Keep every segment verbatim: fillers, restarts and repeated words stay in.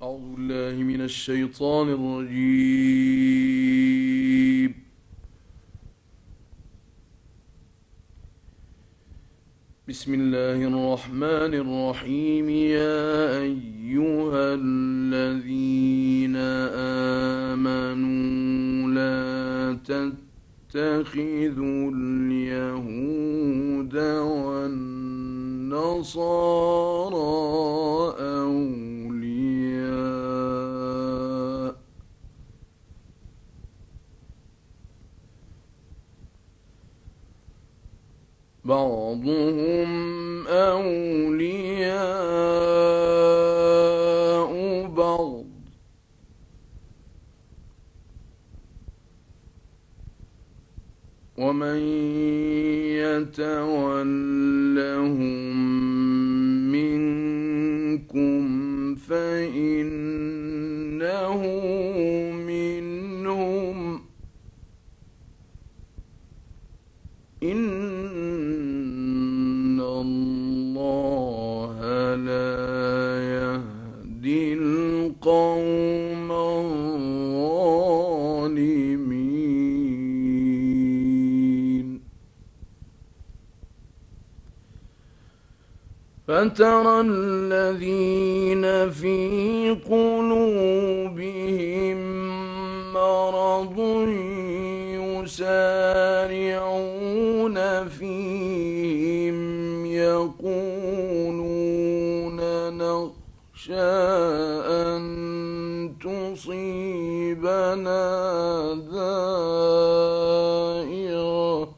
أعوذ بالله من الشيطان الرجيم. بسم الله الرحمن الرحيم. يا أيها الذين آمنوا لا تتخذوا اليهود والنصارى أولياء بعضهم أولياء بعض ومن يتولهم منكم فإنه منهم إن الله لا يهدي القوم الظالمين. فترى الذين في قلوبهم مرض يسارعون فيهم يقولون نخشى أن تصيبنا دائرة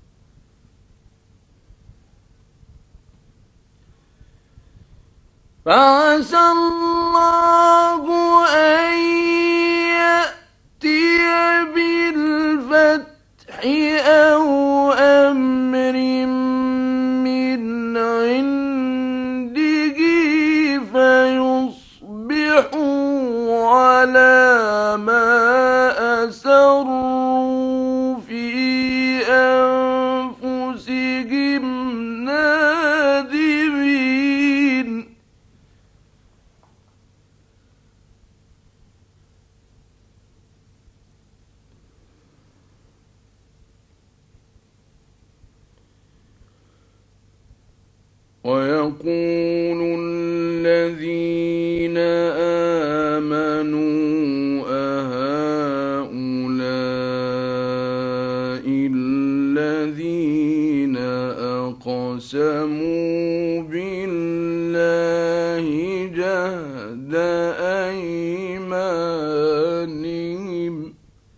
فعسى الله أن يأتي بالفتح أو أمر من عنده فيصبحوا على ما أسروا في أنفسهم نادمين. ويقول الذين آمنوا أهؤلاء الذين أقسموا بالله جهد أيمانهم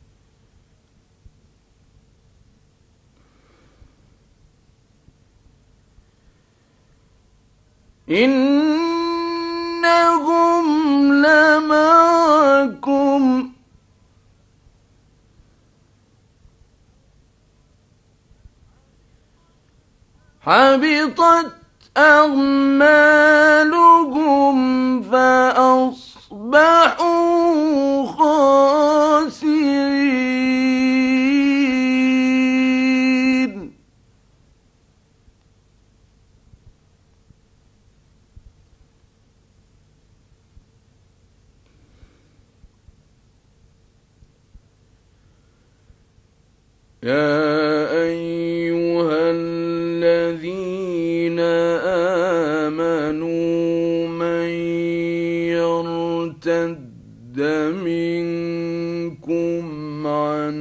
إنهم لمعكم حبطت أعمالهم فأصبحوا خاسرين. يا أيها الذين آمنوا من يرتد منكم عن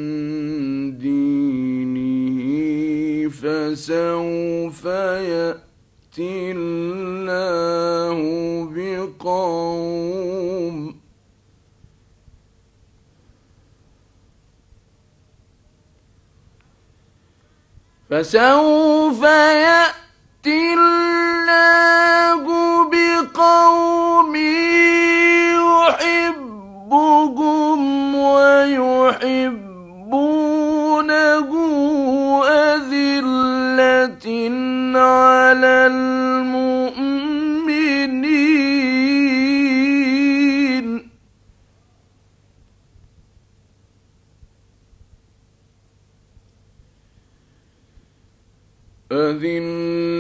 دينه فسوف يأتي الله بقوم فسوف يأتي الله بقوم يحبهم ويحبونه أذلة على المؤمنين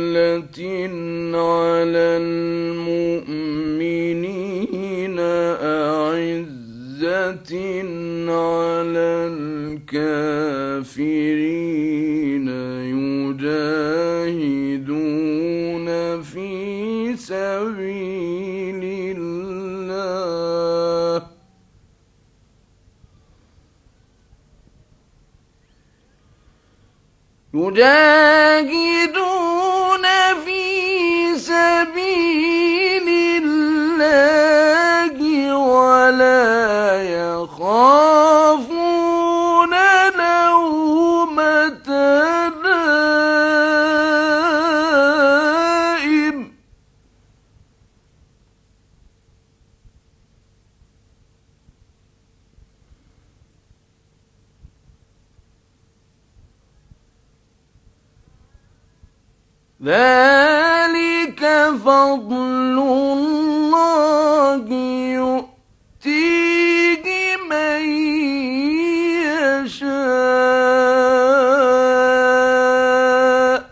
أذلة على المؤمنين يجاهدون في سبيل الله ولا يخافون لومة لائم ذلك فضل الله يؤتيه من يشاء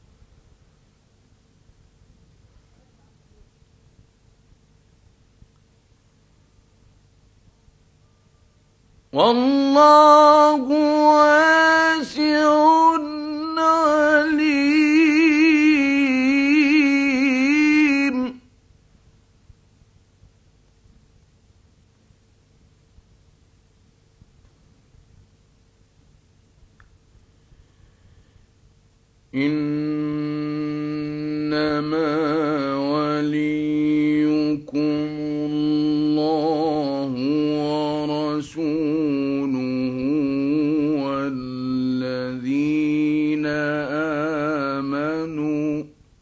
والله واسع عليم. إنما وليكم الله ورسوله والذين آمنوا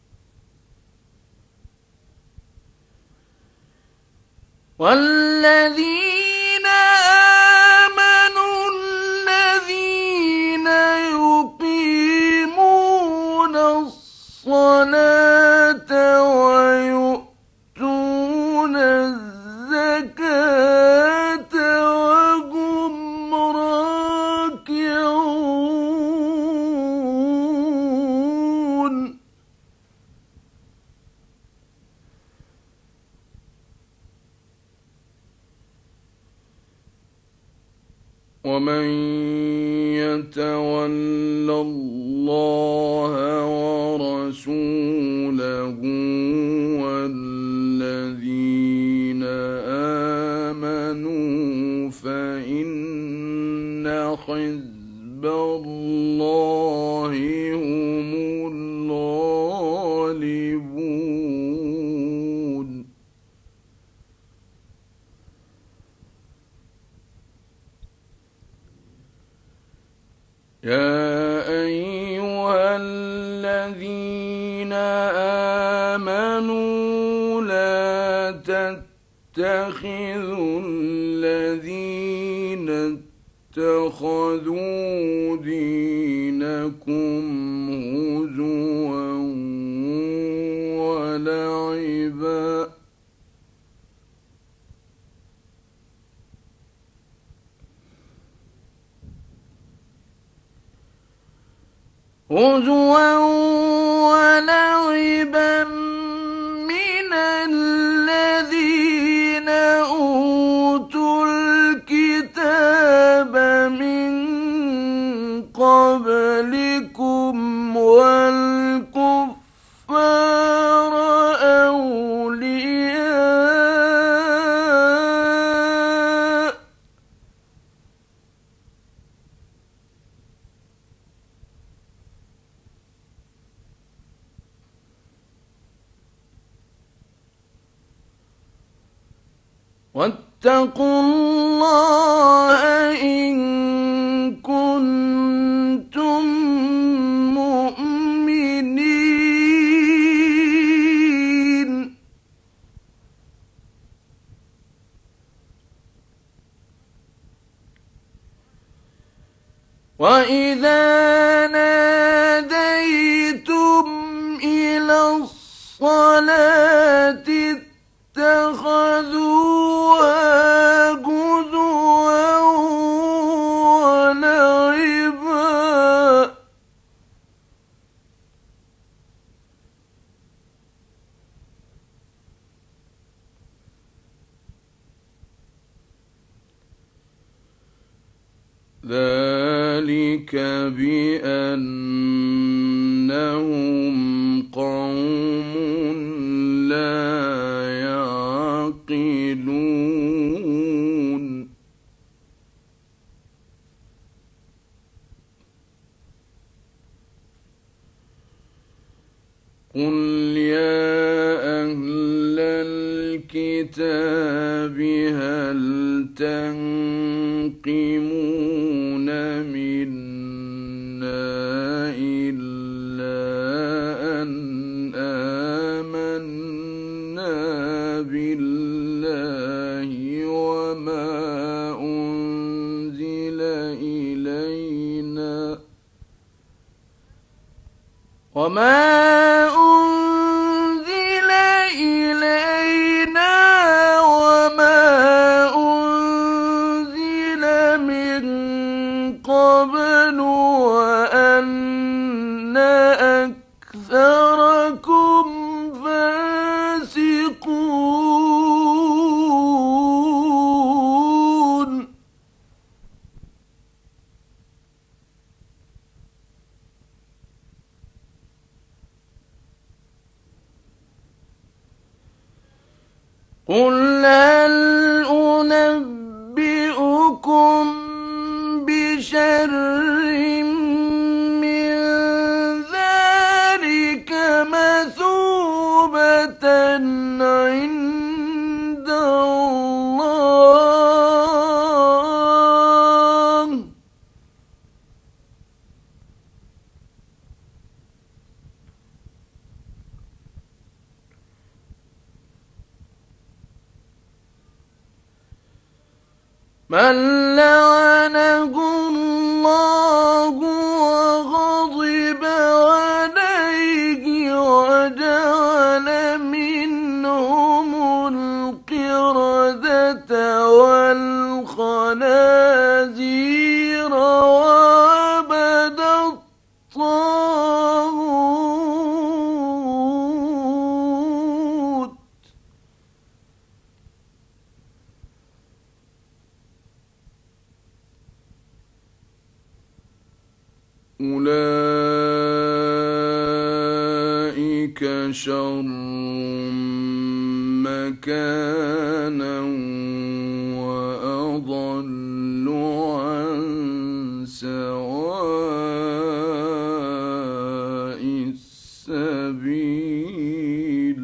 والذين آمنوا الذين يقيمون الصلاة ويؤتون الزكاة وهم راكعون ومن يتول الله ورسوله والذين آمنوا فإن حزب الله هم الغالبون. يا أيها الذين آمنوا لا تتخذوا الذين اتخذوا دينكم هزوا ولعبا هزوا ولعبا من الذين أوتوا الكتاب من قبلكم والكفار أولياء واتقوا الله إن كنتم مؤمنين. وإذا ناديتم إلى الصلاة اتخذوها هزوا ولعبا ذلك بأنهم قوم لا يعقلون. بها هل تنقمون منا إلا أن آمنا بالله وما أنزل إلينا وما أنزل إلينا وما أنزل من قبل وأن أكثركم فاسقون. قل هل أنبئكم بشر من ذلك مثوبة عند الله من لعنه الله وغضب عليه وجعل منهم القردة والخنازير وعبد الطاغوت أولئك شر مكانا وأضل عن سواء السبيل.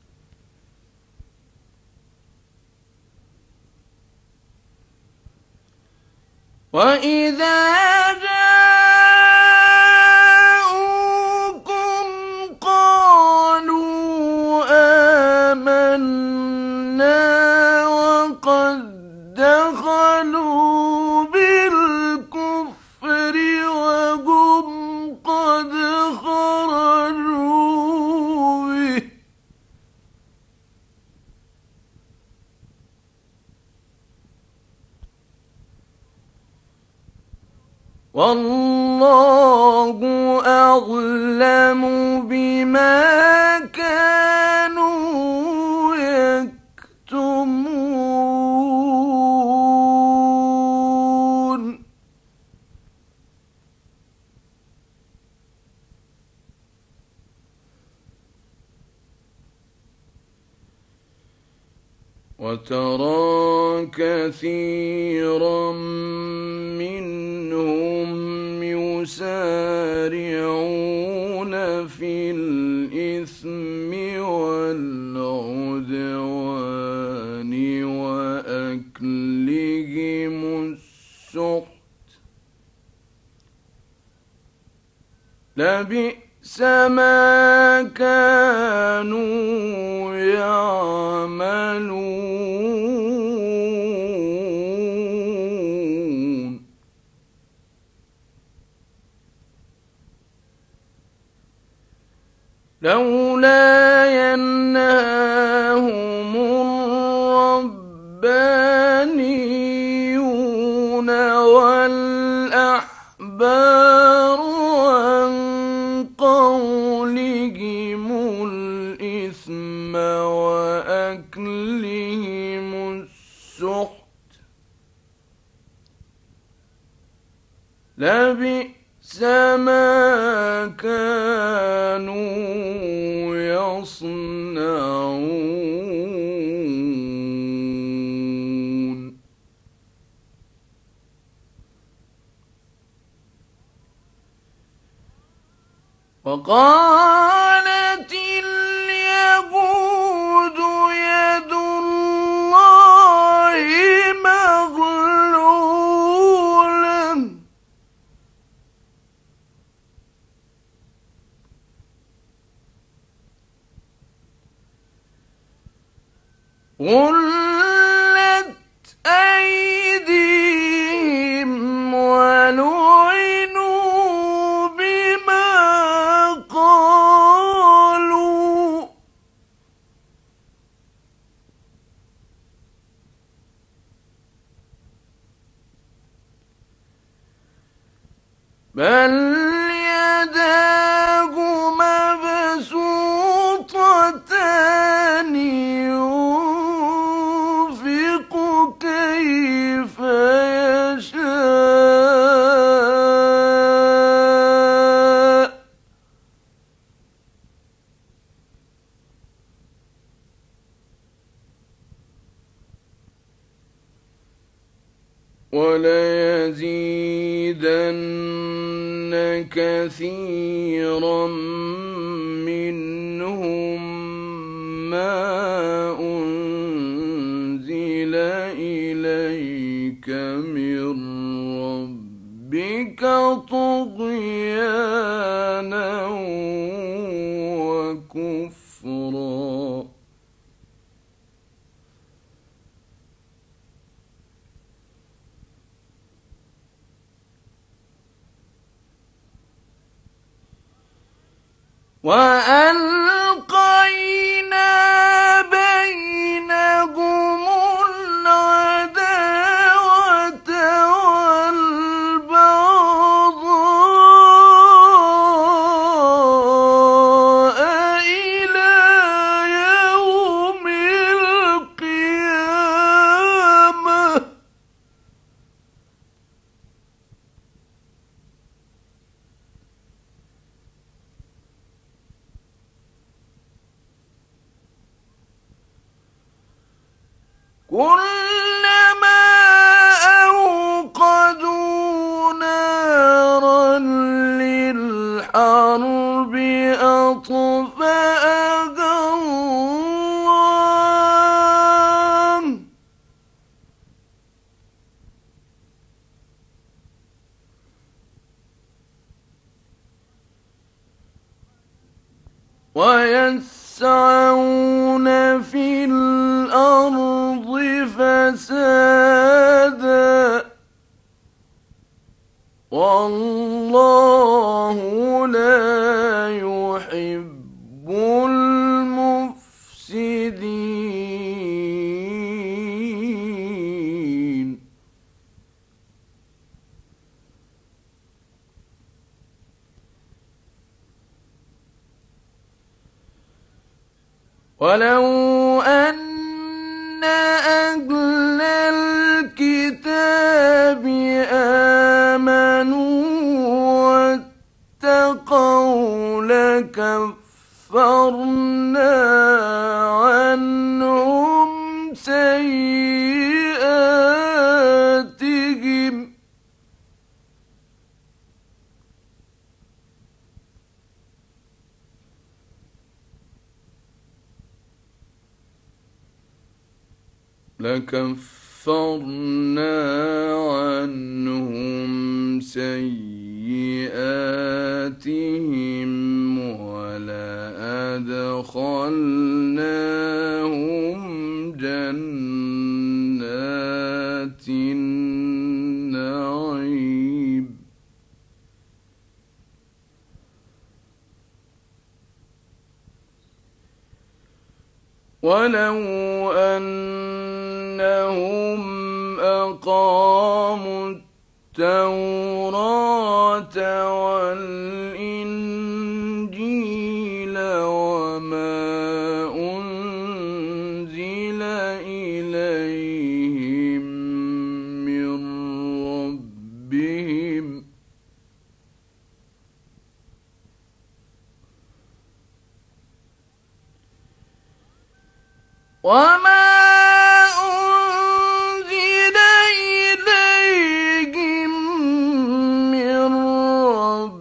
وإذا جاءوكم قالوا آمنا وقد دخلوا بالكفر وهم قد خرجوا به والله أعلم بما كانوا يكتمون. وترى كثيرا منهم يسارعون في الإثم والعدوان وأكلهم السحت لبئس ما كانوا يعملون. لولا ينهاهم الربانيون والأحبار عن قولهم الإثم وأكلهم السحت لبئس ما كانوا يصنعون. وقالت اليهود يد غلت أيديهم ولعنوا بما قالوا بل يداه مبسوطتان ينفق كيف يشاء وليزيدن كثيرا منهم ما أنزل إليك من ربك طغيانا وكفرا وألقينا بينهم العداوة والبغضاء إلى يوم القيامة كلما أوقدوا نارا للحرب أطفأها الله ويسعون في الأرض فسادا والله لا يحب المفسدين ولو أن أهل الكتاب آمنوا واتقوا لكفرنا عنهم سيئاتهم لكفرنا عنهم سيئاتهم ولأدخلناهم جنات النعيم ولو أنهم أقاموا التوراة والإنجيل وما أنزل إليهم من ربهم وما أنزل إليهم من ربهم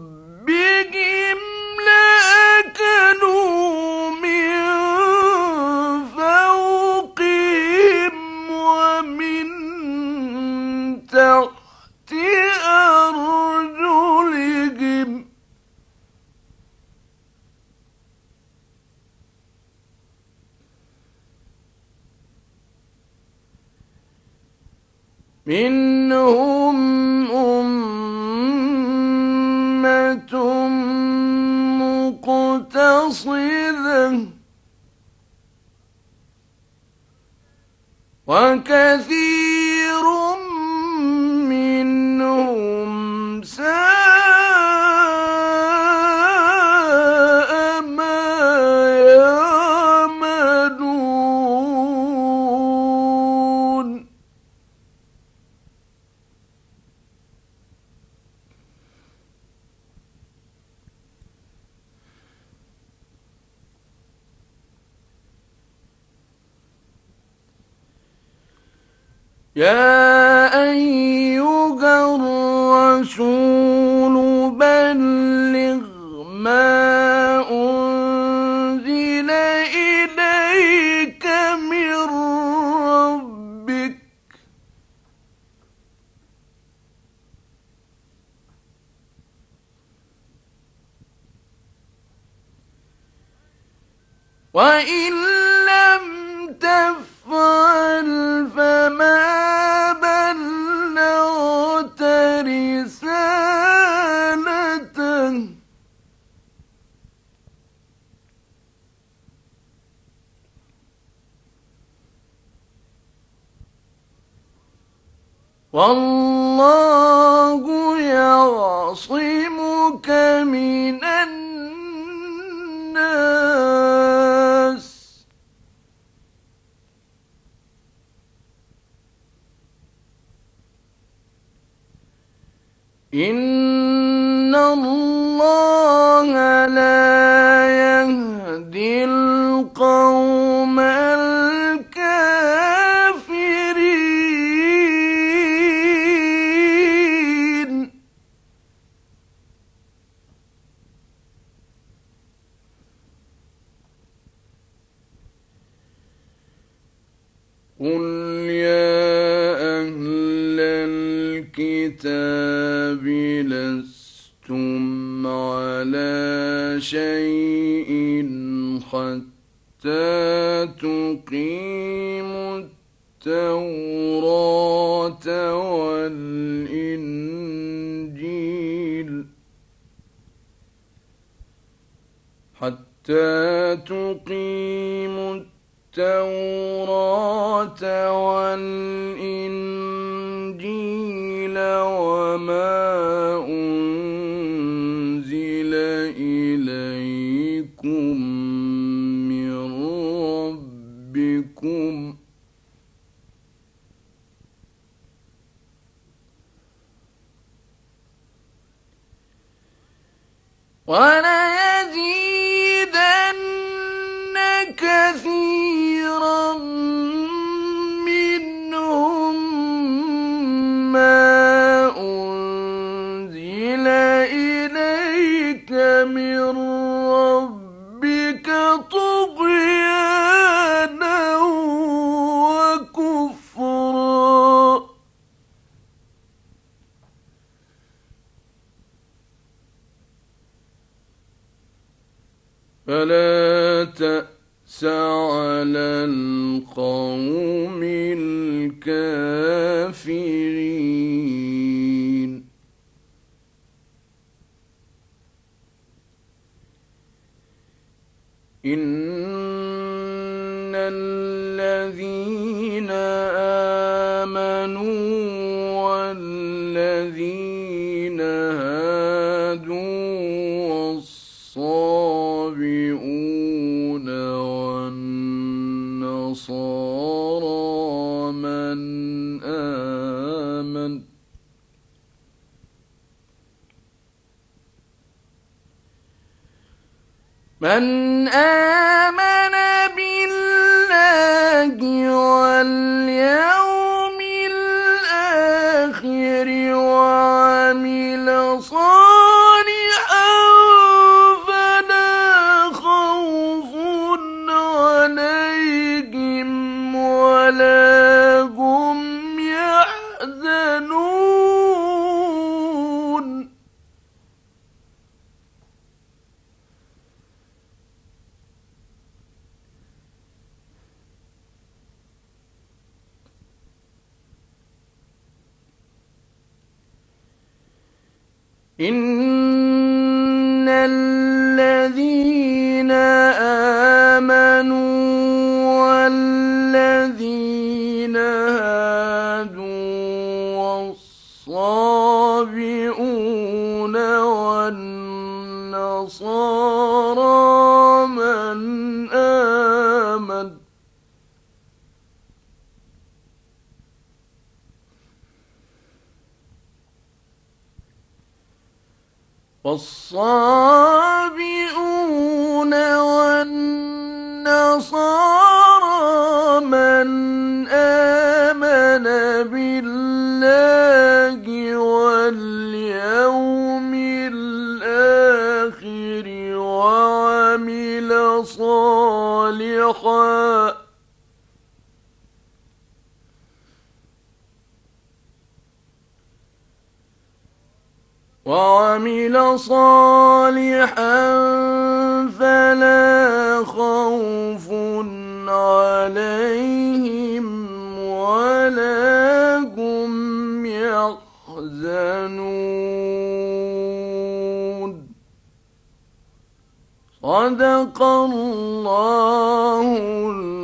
منهم أمة مقتصدة وكثير منهم ساء ما يعملون. يا أيها الرسول بلغ ما أنزل إليك من ربك وإن لم تفعل فما بلغت رسالته والله يعصمك من الناس إن الله لا يهدي القوم الكافرين. قل يا أهل الكتاب لستم على شيء حتى تقيموا التوراة والإنجيل حتى تقيموا التوراة والإنجيل وما أنزل إليكم من ربكم وليزيدن كثيرا منهم ما أنزل إليك من ربك طغيانا وكفرا فلا تأس على القوم الكافرين. إن الذين آمنوا والذين هادوا والصابئون والنصارى من آمن من آمن بالله واليوم الآخر وعمل صالحا فلا خوف عليهم ولا هم يحزنون. إن الذين آمنوا والذين هادوا والصابئون والنصارى من آمن والصابئون والنصارى من آمن بالله واليوم الآخر وعمل صالحا وعمل صالحا فلا خوف عليهم ولا هم يحزنون. صدق الله